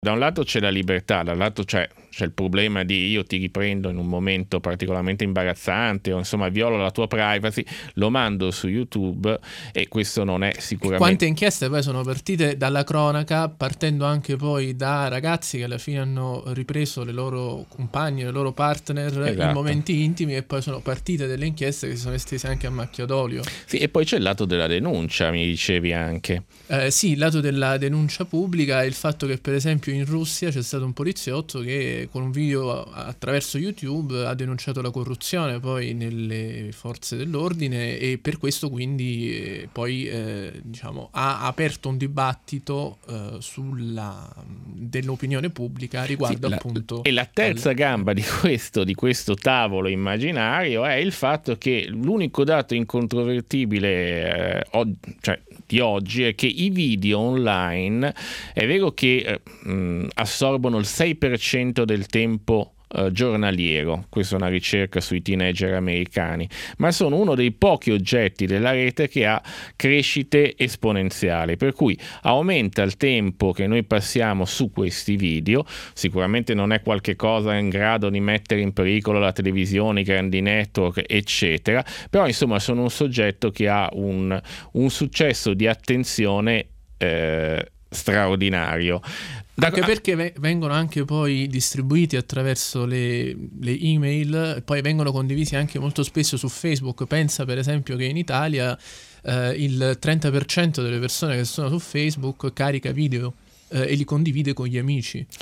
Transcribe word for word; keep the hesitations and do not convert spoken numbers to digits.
Da un lato c'è la libertà, dall'altro c'è, c'è il problema di io ti riprendo in un momento particolarmente imbarazzante o insomma violo la tua privacy, lo mando su YouTube e questo non è sicuramente... Quante inchieste poi sono partite dalla cronaca, partendo anche poi da ragazzi che alla fine hanno ripreso le loro compagne, le loro partner Esatto. in momenti intimi e poi sono partite delle inchieste che si sono estese anche a macchia d'olio. Sì, e poi c'è il lato della denuncia, mi dicevi anche. Eh, sì, il lato della denuncia pubblica e il fatto che per esempio in Russia c'è stato un poliziotto che con un video attraverso YouTube ha denunciato la corruzione poi nelle forze dell'ordine e per questo quindi eh, poi eh, diciamo ha aperto un dibattito eh, sulla dell'opinione pubblica riguardo sì, appunto la, e la terza al... gamba di questo, di questo tavolo immaginario è il fatto che l'unico dato incontrovertibile eh, o, cioè, di oggi è che i video online è vero che eh, mh, assorbono il sei per cento del tempo Uh, giornaliero, questa è una ricerca sui teenager americani, ma sono uno dei pochi oggetti della rete che ha crescite esponenziali, per cui aumenta il tempo che noi passiamo su questi video. Sicuramente non è qualche cosa in grado di mettere in pericolo la televisione, i grandi network eccetera, però insomma sono un soggetto che ha un, un successo di attenzione eh, straordinario. Anche perché vengono anche poi distribuiti attraverso le, le email, poi vengono condivisi anche molto spesso su Facebook. Pensa per esempio che in Italia eh, il trenta per cento delle persone che sono su Facebook carica video eh, e li condivide con gli amici.